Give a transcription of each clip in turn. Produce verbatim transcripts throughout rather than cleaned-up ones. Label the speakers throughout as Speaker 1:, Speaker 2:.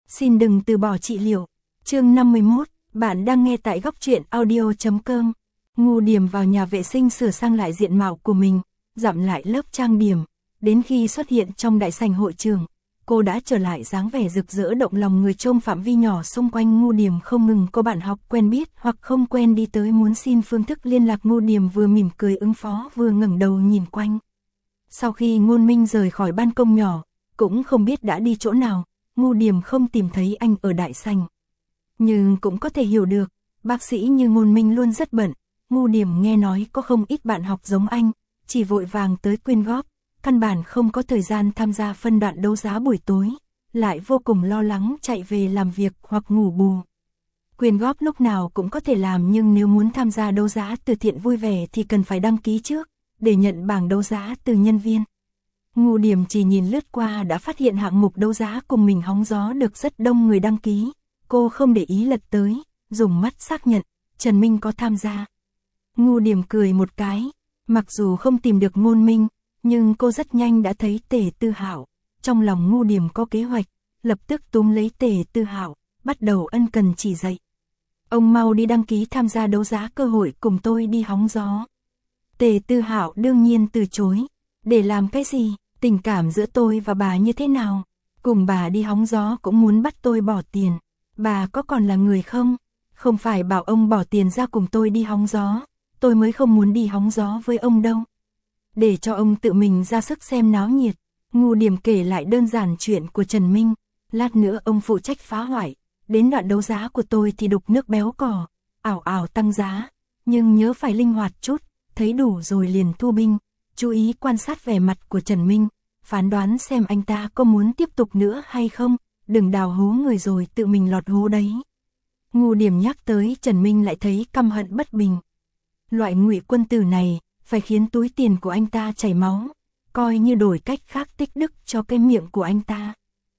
Speaker 1: Xin đừng từ bỏ trị liệu. Chương năm mươi mốt, bạn đang nghe tại góc truyện audio.com. Ngu Điềm vào nhà vệ sinh sửa sang lại diện mạo của mình, dặm lại lớp trang điểm. Đến khi xuất hiện trong đại sảnh hội trường, cô đã trở lại dáng vẻ rực rỡ động lòng người. Trong phạm vi nhỏ xung quanh Ngu Điềm không ngừng có bạn học quen biết hoặc không quen đi tới muốn xin phương thức liên lạc. Ngu Điềm vừa mỉm cười ứng phó vừa ngẩng đầu nhìn quanh. Sau khi Ngôn Minh rời khỏi ban công nhỏ, cũng không biết đã đi chỗ nào, Ngu Điềm không tìm thấy anh ở đại sảnh. Nhưng cũng có thể hiểu được, bác sĩ như Ngôn Minh luôn rất bận. Ngu Điềm nghe nói có không ít bạn học giống anh, chỉ vội vàng tới quyên góp, căn bản không có thời gian tham gia phân đoạn đấu giá buổi tối, lại vô cùng lo lắng chạy về làm việc hoặc ngủ bù. Quyên góp lúc nào cũng có thể làm, nhưng nếu muốn tham gia đấu giá từ thiện vui vẻ thì cần phải đăng ký trước, để nhận bảng đấu giá từ nhân viên. Ngu Điềm chỉ nhìn lướt qua đã phát hiện hạng mục đấu giá cùng mình hóng gió được rất đông người đăng ký. Cô không để ý lật tới, dùng mắt xác nhận, Trần Minh có tham gia. Ngu Điềm cười một cái, mặc dù không tìm được Ngôn Minh, nhưng cô rất nhanh đã thấy Tề Tư Hạo. Trong lòng Ngu Điềm có kế hoạch, lập tức túm lấy Tề Tư Hạo, bắt đầu ân cần chỉ dạy. Ông mau đi đăng ký tham gia đấu giá cơ hội cùng tôi đi hóng gió. Tề Tư Hạo đương nhiên từ chối. Để làm cái gì? Tình cảm giữa tôi và bà như thế nào? Cùng bà đi hóng gió cũng muốn bắt tôi bỏ tiền. Bà có còn là người không? Không phải bảo ông bỏ tiền ra cùng tôi đi hóng gió, tôi mới không muốn đi hóng gió với ông đâu. Để cho ông tự mình ra sức xem náo nhiệt. Ngu Điềm kể lại đơn giản chuyện của Trần Minh. Lát nữa ông phụ trách phá hoại, đến đoạn đấu giá của tôi thì đục nước béo cò, ảo ảo tăng giá, nhưng nhớ phải linh hoạt chút, thấy đủ rồi liền thu binh. Chú ý quan sát vẻ mặt của Trần Minh, phán đoán xem anh ta có muốn tiếp tục nữa hay không, đừng đào hố người rồi tự mình lọt hố đấy. Ngu Điềm nhắc tới Trần Minh lại thấy căm hận bất bình. Loại ngụy quân tử này, phải khiến túi tiền của anh ta chảy máu, coi như đổi cách khác tích đức cho cái miệng của anh ta.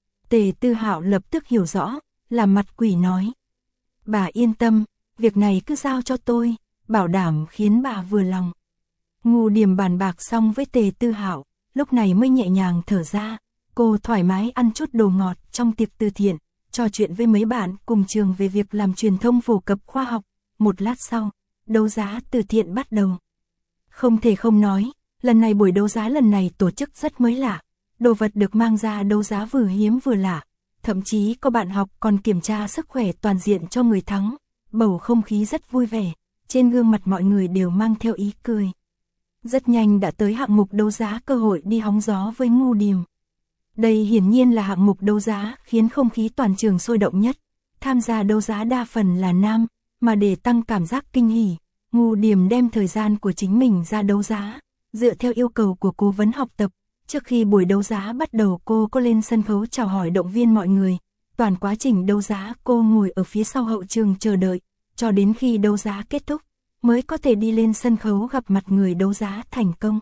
Speaker 1: Tề Tư Hạo lập tức hiểu rõ, làm mặt quỷ nói. Bà yên tâm, việc này cứ giao cho tôi, bảo đảm khiến bà vừa lòng. Ngu Điềm bàn bạc xong với Tề Tư Hạo, lúc này mới nhẹ nhàng thở ra. Cô thoải mái ăn chút đồ ngọt trong tiệc từ thiện, trò chuyện với mấy bạn cùng trường về việc làm truyền thông phổ cập khoa học. Một lát sau, đấu giá từ thiện bắt đầu. Không thể không nói, lần này buổi đấu giá lần này tổ chức rất mới lạ. Đồ vật được mang ra đấu giá vừa hiếm vừa lạ. Thậm chí có bạn học còn kiểm tra sức khỏe toàn diện cho người thắng. Bầu không khí rất vui vẻ, trên gương mặt mọi người đều mang theo ý cười. Rất nhanh đã tới hạng mục đấu giá cơ hội đi hóng gió với Ngu Điềm. Đây hiển nhiên là hạng mục đấu giá khiến không khí toàn trường sôi động nhất. Tham gia đấu giá đa phần là nam, mà để tăng cảm giác kinh hỉ, Ngu Điềm đem thời gian của chính mình ra đấu giá, dựa theo yêu cầu của cố vấn học tập. Trước khi buổi đấu giá bắt đầu cô có lên sân khấu chào hỏi động viên mọi người. Toàn quá trình đấu giá cô ngồi ở phía sau hậu trường chờ đợi, cho đến khi đấu giá kết thúc, mới có thể đi lên sân khấu gặp mặt người đấu giá thành công.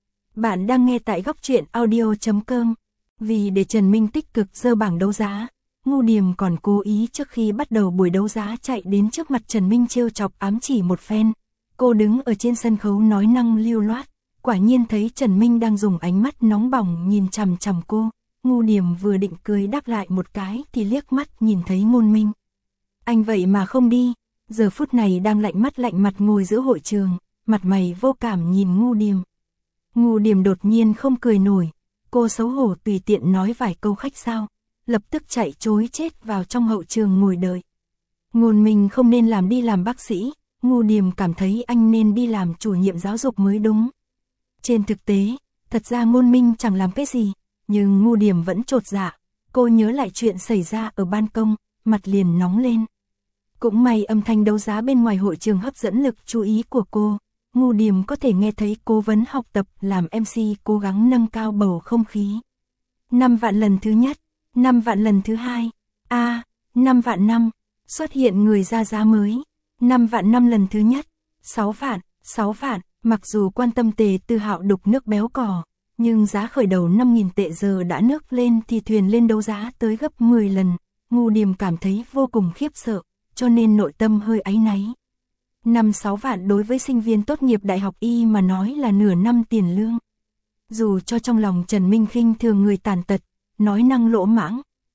Speaker 1: Bạn đang nghe tại góc truyện audio.com. Vì để Trần Minh tích cực dơ bảng đấu giá, Ngu Điềm còn cố ý trước khi bắt đầu buổi đấu giá chạy đến trước mặt Trần Minh trêu chọc ám chỉ một phen. Cô đứng ở trên sân khấu nói năng lưu loát, quả nhiên thấy Trần Minh đang dùng ánh mắt nóng bỏng nhìn chằm chằm cô. Ngu Điềm vừa định cười đáp lại một cái thì liếc mắt nhìn thấy Ngôn Minh. Anh vậy mà không đi. Giờ phút này đang lạnh mắt lạnh mặt ngồi giữa hội trường, mặt mày vô cảm nhìn Ngu Điềm. Ngu Điềm đột nhiên không cười nổi, cô xấu hổ tùy tiện nói vài câu khách sáo, lập tức chạy trối chết vào trong hậu trường ngồi đợi. Ngôn Minh không nên làm đi làm bác sĩ, Ngu Điềm cảm thấy anh nên đi làm chủ nhiệm giáo dục mới đúng. Trên thực tế, thật ra Ngôn Minh chẳng làm cái gì, nhưng Ngu Điềm vẫn chột dạ. Cô nhớ lại chuyện xảy ra ở ban công, mặt liền nóng lên. Cũng may âm thanh đấu giá bên ngoài hội trường hấp dẫn lực chú ý của cô. Ngu Điềm có thể nghe thấy cố vấn học tập làm em xê cố gắng nâng cao bầu không khí. năm vạn lần thứ nhất, năm vạn lần thứ hai, a à, năm vạn năm, xuất hiện người ra giá mới. năm vạn năm lần thứ nhất, sáu vạn, sáu vạn, mặc dù quan tâm Tề Tư Hạo đục nước béo cò, nhưng giá khởi đầu năm nghìn tệ giờ đã nước lên thì thuyền lên đấu giá tới gấp mười lần. Ngu Điềm cảm thấy vô cùng khiếp sợ, cho nên nội tâm hơi áy náy. năm sáu vạn đối với sinh viên tốt nghiệp đại học y mà nói là nửa năm tiền lương. Dù cho trong lòng Trần Minh khinh thường người tàn tật, nói năng lỗ mãng,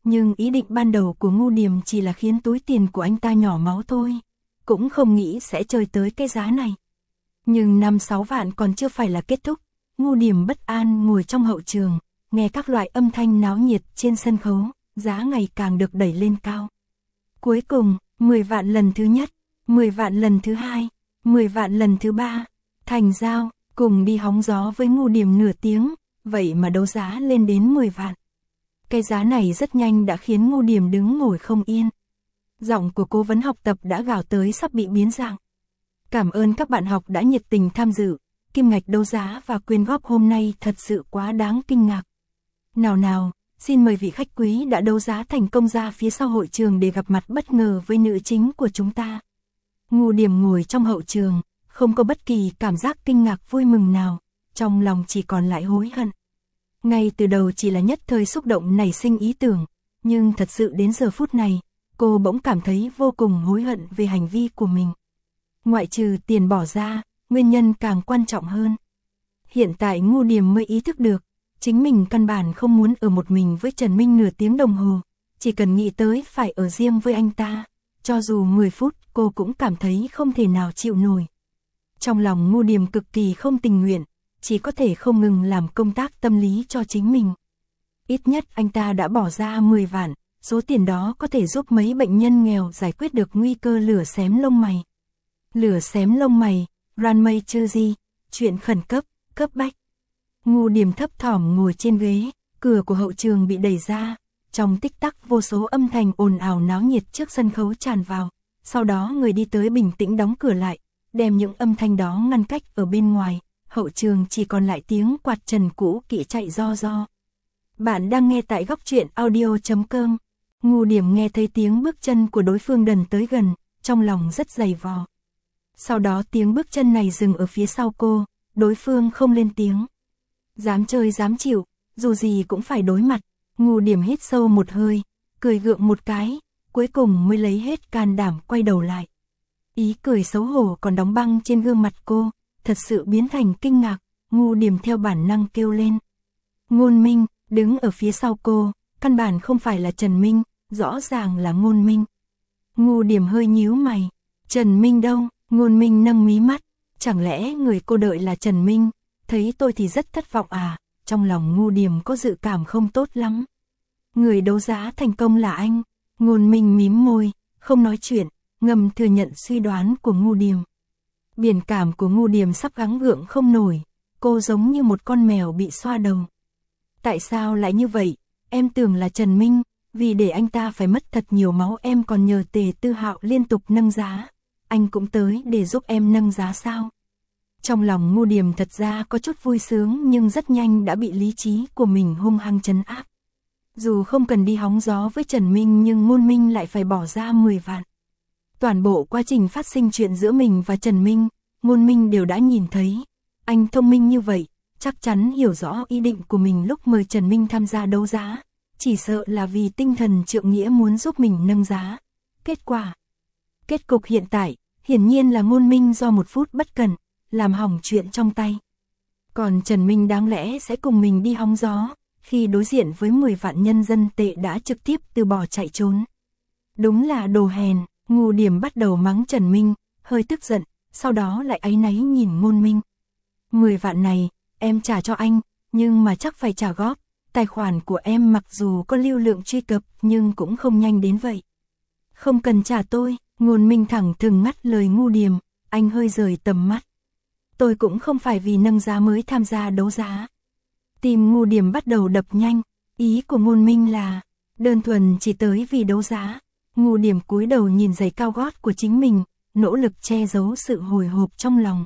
Speaker 1: Nhưng ý định ban đầu của Ngu Điềm chỉ là khiến túi tiền của anh ta nhỏ máu thôi, cũng không nghĩ sẽ chơi tới cái giá này. Nhưng năm sáu vạn còn chưa phải là kết thúc, Ngu Điềm bất an ngồi trong hậu trường, nghe các loại âm thanh náo nhiệt trên sân khấu, giá ngày càng được đẩy lên cao. Cuối cùng, mười vạn lần thứ nhất, mười vạn lần thứ hai, mười vạn lần thứ ba, thành giao, cùng đi hóng gió với Ngu Điềm nửa tiếng, vậy mà đấu giá lên đến mười vạn. Cái giá này rất nhanh đã khiến Ngu Điềm đứng ngồi không yên. Giọng của cố vấn học tập đã gào tới sắp bị biến dạng. Cảm ơn các bạn học đã nhiệt tình tham dự, kim ngạch đấu giá và quyên góp hôm nay thật sự quá đáng kinh ngạc. Nào nào, xin mời vị khách quý đã đấu giá thành công ra phía sau hội trường để gặp mặt bất ngờ với nữ chính của chúng ta. Ngu Điềm ngồi trong hậu trường, không có bất kỳ cảm giác kinh ngạc vui mừng nào, trong lòng chỉ còn lại hối hận. Ngay từ đầu chỉ là nhất thời xúc động nảy sinh ý tưởng, nhưng thật sự đến giờ phút này, cô bỗng cảm thấy vô cùng hối hận về hành vi của mình. Ngoại trừ tiền bỏ ra, nguyên nhân càng quan trọng hơn. Hiện tại Ngu Điềm mới ý thức được, chính mình căn bản không muốn ở một mình với Trần Minh nửa tiếng đồng hồ, chỉ cần nghĩ tới phải ở riêng với anh ta, cho dù mười phút cô cũng cảm thấy không thể nào chịu nổi. Trong lòng Ngu Điềm cực kỳ không tình nguyện, chỉ có thể không ngừng làm công tác tâm lý cho chính mình. Ít nhất anh ta đã bỏ ra mười vạn, số tiền đó có thể giúp mấy bệnh nhân nghèo giải quyết được nguy cơ lửa xém lông mày. Lửa xém lông mày, Ranmay Churji, chuyện khẩn cấp, cấp bách. Ngu Điềm thấp thỏm ngồi trên ghế, cửa của hậu trường bị đẩy ra, trong tích tắc vô số âm thanh ồn ào náo nhiệt trước sân khấu tràn vào, sau đó người đi tới bình tĩnh đóng cửa lại, đem những âm thanh đó ngăn cách ở bên ngoài, hậu trường chỉ còn lại tiếng quạt trần cũ kỹ chạy ro ro. Bạn đang nghe tại góc truyện audio chấm com. Ngu Điềm nghe thấy tiếng bước chân của đối phương đần tới gần, trong lòng rất dày vò. Sau đó tiếng bước chân này dừng ở phía sau cô, đối phương không lên tiếng. Dám chơi dám chịu, dù gì cũng phải đối mặt. Ngu Điềm hít sâu một hơi, cười gượng một cái, cuối cùng mới lấy hết can đảm quay đầu lại. Ý cười xấu hổ còn đóng băng trên gương mặt cô, thật sự biến thành kinh ngạc. Ngu Điềm theo bản năng kêu lên. Ngôn Minh, đứng ở phía sau cô, căn bản không phải là Trần Minh, rõ ràng là Ngôn Minh. Ngu Điềm hơi nhíu mày, Trần Minh đâu? Ngôn Minh nâng mí mắt, chẳng lẽ người cô đợi là Trần Minh, thấy tôi thì rất thất vọng à, trong lòng Ngu Điềm có dự cảm không tốt lắm. Người đấu giá thành công là anh, Ngôn Minh mím môi, không nói chuyện, ngầm thừa nhận suy đoán của Ngu Điềm. Biển cảm của Ngu Điềm sắp gắng gượng không nổi, cô giống như một con mèo bị xoa đầu. Tại sao lại như vậy, em tưởng là Trần Minh, vì để anh ta phải mất thật nhiều máu em còn nhờ Tề Tư Hạo liên tục nâng giá. Anh cũng tới để giúp em nâng giá sao? Trong lòng Ngu Điềm thật ra có chút vui sướng nhưng rất nhanh đã bị lý trí của mình hung hăng trấn áp. Dù không cần đi hóng gió với Trần Minh nhưng Ngôn Minh lại phải bỏ ra mười vạn. Toàn bộ quá trình phát sinh chuyện giữa mình và Trần Minh, Ngôn Minh đều đã nhìn thấy. Anh thông minh như vậy, chắc chắn hiểu rõ ý định của mình lúc mời Trần Minh tham gia đấu giá. Chỉ sợ là vì tinh thần trượng nghĩa muốn giúp mình nâng giá. Kết quả Kết cục hiện tại, hiển nhiên là Ngôn Minh do một phút bất cẩn, làm hỏng chuyện trong tay. Còn Trần Minh đáng lẽ sẽ cùng mình đi hóng gió, khi đối diện với mười vạn nhân dân tệ đã trực tiếp từ bỏ chạy trốn. Đúng là đồ hèn, Ngu Điềm bắt đầu mắng Trần Minh, hơi tức giận, sau đó lại áy náy nhìn Ngôn Minh. mười vạn này, em trả cho anh, nhưng mà chắc phải trả góp, tài khoản của em mặc dù có lưu lượng truy cập nhưng cũng không nhanh đến vậy. Không cần trả tôi. Ngôn Minh thẳng thừng ngắt lời Ngu Điềm, anh hơi rời tầm mắt. Tôi cũng không phải vì nâng giá mới tham gia đấu giá. Tim Ngu Điềm bắt đầu đập nhanh, ý của Ngôn Minh là, đơn thuần chỉ tới vì đấu giá. Ngu Điềm cúi đầu nhìn giày cao gót của chính mình, nỗ lực che giấu sự hồi hộp trong lòng.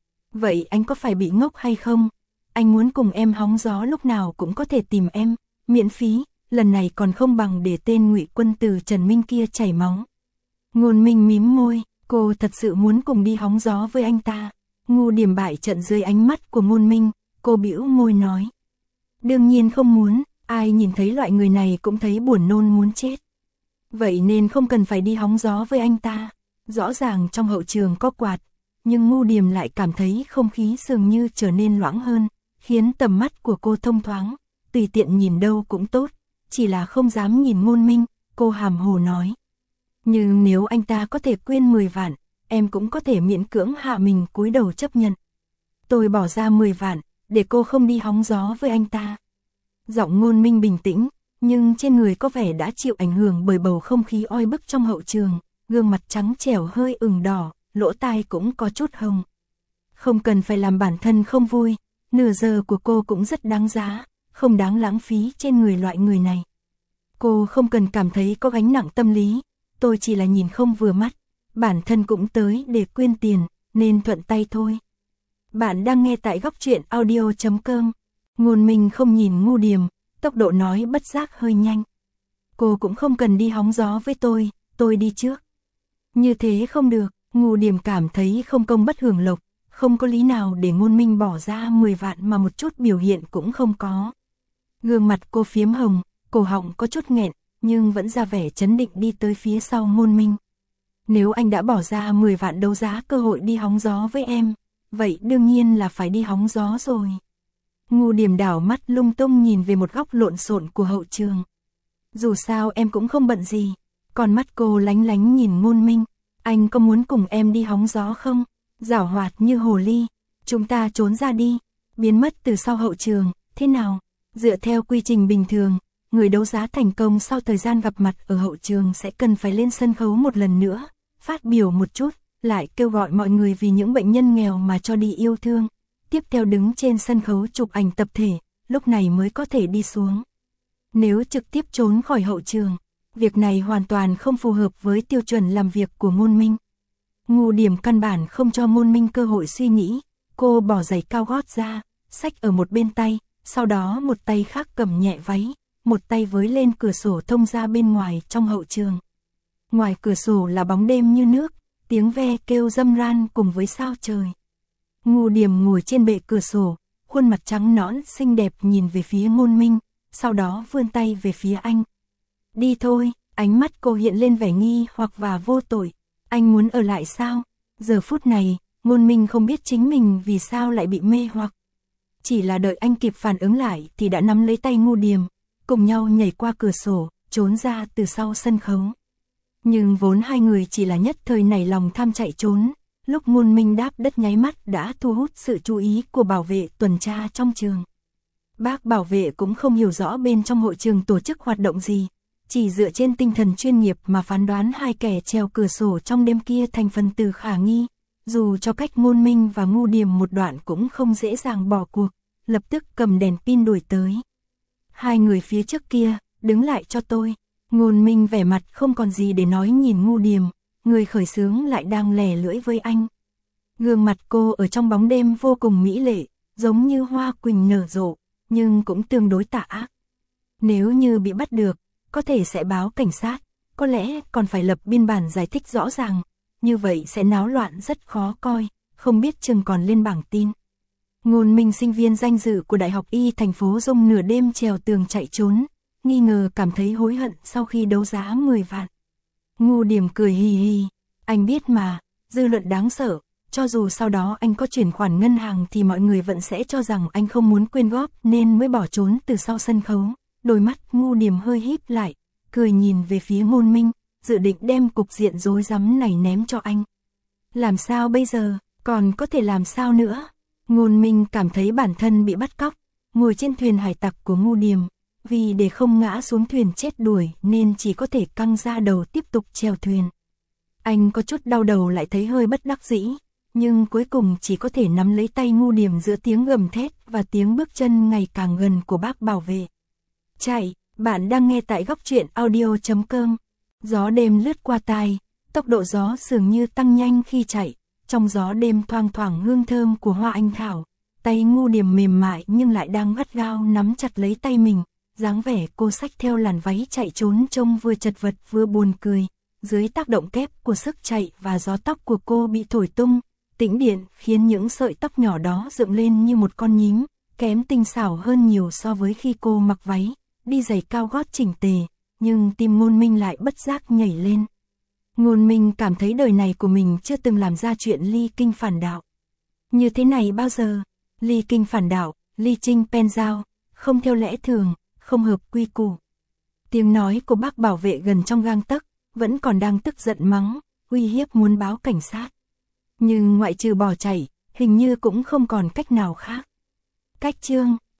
Speaker 1: Vậy anh có phải bị ngốc hay không? Anh muốn cùng em hóng gió lúc nào cũng có thể tìm em, miễn phí, lần này còn không bằng để tên Ngụy Quân Tử Trần Minh kia chảy máu. Ngôn Minh mím môi, cô thật sự muốn cùng đi hóng gió với anh ta. Ngu Điềm bại trận dưới ánh mắt của Ngôn Minh, cô bĩu môi nói. Đương nhiên không muốn, ai nhìn thấy loại người này cũng thấy buồn nôn muốn chết. Vậy nên không cần phải đi hóng gió với anh ta. Rõ ràng trong hậu trường có quạt, nhưng Ngu Điềm lại cảm thấy không khí dường như trở nên loãng hơn, khiến tầm mắt của cô thông thoáng, tùy tiện nhìn đâu cũng tốt, chỉ là không dám nhìn Ngôn Minh, cô hàm hồ nói. Nhưng nếu anh ta có thể quyên mười vạn, em cũng có thể miễn cưỡng hạ mình cúi đầu chấp nhận. Tôi bỏ ra mười vạn, để cô không đi hóng gió với anh ta. Giọng Ngôn Minh bình tĩnh, nhưng trên người có vẻ đã chịu ảnh hưởng bởi bầu không khí oi bức trong hậu trường, gương mặt trắng trẻo hơi ửng đỏ, lỗ tai cũng có chút hồng. Không cần phải làm bản thân không vui, nửa giờ của cô cũng rất đáng giá, không đáng lãng phí trên người loại người này. Cô không cần cảm thấy có gánh nặng tâm lý, tôi chỉ là nhìn không vừa mắt, bản thân cũng tới để quyên tiền, nên thuận tay thôi. Bạn đang nghe tại góc truyện audio chấm com. Ngôn Minh không nhìn Ngu Điềm, tốc độ nói bất giác hơi nhanh. Cô cũng không cần đi hóng gió với tôi, tôi đi trước. Như thế không được, Ngu Điềm cảm thấy không công bất hưởng lộc, không có lý nào để Ngôn Minh bỏ ra mười vạn mà một chút biểu hiện cũng không có. Gương mặt cô phiếm hồng, cổ họng có chút nghẹn, nhưng vẫn ra vẻ trấn định đi tới phía sau Ngôn Minh. Nếu anh đã bỏ ra mười vạn đấu giá cơ hội đi hóng gió với em, vậy đương nhiên là phải đi hóng gió rồi. Ngu Điềm đảo mắt lung tung nhìn về một góc lộn xộn của hậu trường. Dù sao em cũng không bận gì. Còn mắt cô lánh lánh nhìn Ngôn Minh. Anh có muốn cùng em đi hóng gió không? Giảo hoạt như hồ ly. Chúng ta trốn ra đi. Biến mất từ sau hậu trường. Thế nào? Dựa theo quy trình bình thường, người đấu giá thành công sau thời gian gặp mặt ở hậu trường sẽ cần phải lên sân khấu một lần nữa. Phát biểu một chút, lại kêu gọi mọi người vì những bệnh nhân nghèo mà cho đi yêu thương. Tiếp theo đứng trên sân khấu chụp ảnh tập thể, lúc này mới có thể đi xuống. Nếu trực tiếp trốn khỏi hậu trường, việc này hoàn toàn không phù hợp với tiêu chuẩn làm việc của Ngôn Minh. Ngu Điềm căn bản không cho Ngôn Minh cơ hội suy nghĩ, cô bỏ giày cao gót ra, xách ở một bên tay, sau đó một tay khác cầm nhẹ váy, một tay với lên cửa sổ thông ra bên ngoài trong hậu trường. Ngoài cửa sổ là bóng đêm như nước, tiếng ve kêu râm ran cùng với sao trời. Ngu Điềm ngồi trên bệ cửa sổ, khuôn mặt trắng nõn xinh đẹp nhìn về phía Ngôn Minh, sau đó vươn tay về phía anh. Đi thôi, ánh mắt cô hiện lên vẻ nghi hoặc và vô tội. Anh muốn ở lại sao? Giờ phút này, Ngôn Minh không biết chính mình vì sao lại bị mê hoặc. Chỉ là đợi anh kịp phản ứng lại thì đã nắm lấy tay Ngu Điềm, cùng nhau nhảy qua cửa sổ, trốn ra từ sau sân khấu. Nhưng vốn hai người chỉ là nhất thời nảy lòng tham chạy trốn. Lúc Ngôn Minh đáp đất nháy mắt đã thu hút sự chú ý của bảo vệ tuần tra trong trường. Bác bảo vệ cũng không hiểu rõ bên trong hội trường tổ chức hoạt động gì, chỉ dựa trên tinh thần chuyên nghiệp mà phán đoán hai kẻ treo cửa sổ trong đêm kia thành phần tử khả nghi. Dù cho cách Ngôn Minh và Ngu Điềm một đoạn cũng không dễ dàng bỏ cuộc, lập tức cầm đèn pin đuổi tới. Hai người phía trước kia, đứng lại cho tôi. Ngôn Minh vẻ mặt không còn gì để nói nhìn Ngu Điềm. Người khởi xướng lại đang lè lưỡi với anh. Gương mặt cô ở trong bóng đêm vô cùng mỹ lệ, giống như hoa quỳnh nở rộ, nhưng cũng tương đối tà ác. Nếu như bị bắt được, có thể sẽ báo cảnh sát, có lẽ còn phải lập biên bản giải thích rõ ràng, như vậy sẽ náo loạn rất khó coi, không biết chừng còn lên bảng tin. Ngôn Minh sinh viên danh dự của Đại học Y thành phố Dung nửa đêm trèo tường chạy trốn, nghi ngờ cảm thấy hối hận sau khi đấu giá mười vạn. Ngu Điềm cười hì hì, anh biết mà, dư luận đáng sợ, cho dù sau đó anh có chuyển khoản ngân hàng thì mọi người vẫn sẽ cho rằng anh không muốn quyên góp nên mới bỏ trốn từ sau sân khấu. Đôi mắt Ngu Điềm hơi híp lại, cười nhìn về phía Ngôn Minh, dự định đem cục diện rối rắm này ném cho anh. Làm sao bây giờ, còn có thể làm sao nữa? Ngôn Minh cảm thấy bản thân bị bắt cóc, ngồi trên thuyền hải tặc của Ngu Điềm. Vì để không ngã xuống thuyền chết đuổi nên chỉ có thể căng ra đầu tiếp tục chèo thuyền. Anh có chút đau đầu lại thấy hơi bất đắc dĩ, nhưng cuối cùng chỉ có thể nắm lấy tay Ngu Điềm giữa tiếng gầm thét và tiếng bước chân ngày càng gần của bác bảo vệ. Chạy, bạn đang nghe tại góc truyện audio chấm com. Gió đêm lướt qua tai, tốc độ gió dường như tăng nhanh khi chạy, trong gió đêm thoang thoảng hương thơm của hoa anh thảo. Tay Ngu Điềm mềm mại nhưng lại đang gắt gao nắm chặt lấy tay mình. Dáng vẻ cô xách theo làn váy chạy trốn trông vừa chật vật vừa buồn cười, dưới tác động kép của sức chạy và gió tóc của cô bị thổi tung, tĩnh điện khiến những sợi tóc nhỏ đó dựng lên như một con nhím, kém tinh xảo hơn nhiều so với khi cô mặc váy, đi giày cao gót chỉnh tề, nhưng tim Ngôn Minh lại bất giác nhảy lên. Ngôn Minh cảm thấy đời này của mình chưa từng làm ra chuyện ly kinh phản đạo. Như thế này bao giờ, ly kinh phản đạo, ly trinh pen giao, không theo lẽ thường, không hợp quy củ. Tiếng nói của bác bảo vệ gần trong gang tấc, vẫn còn đang tức giận mắng, uy hiếp muốn báo cảnh sát. Nhưng ngoại trừ bỏ chạy, hình như cũng không còn cách nào khác. Cách chương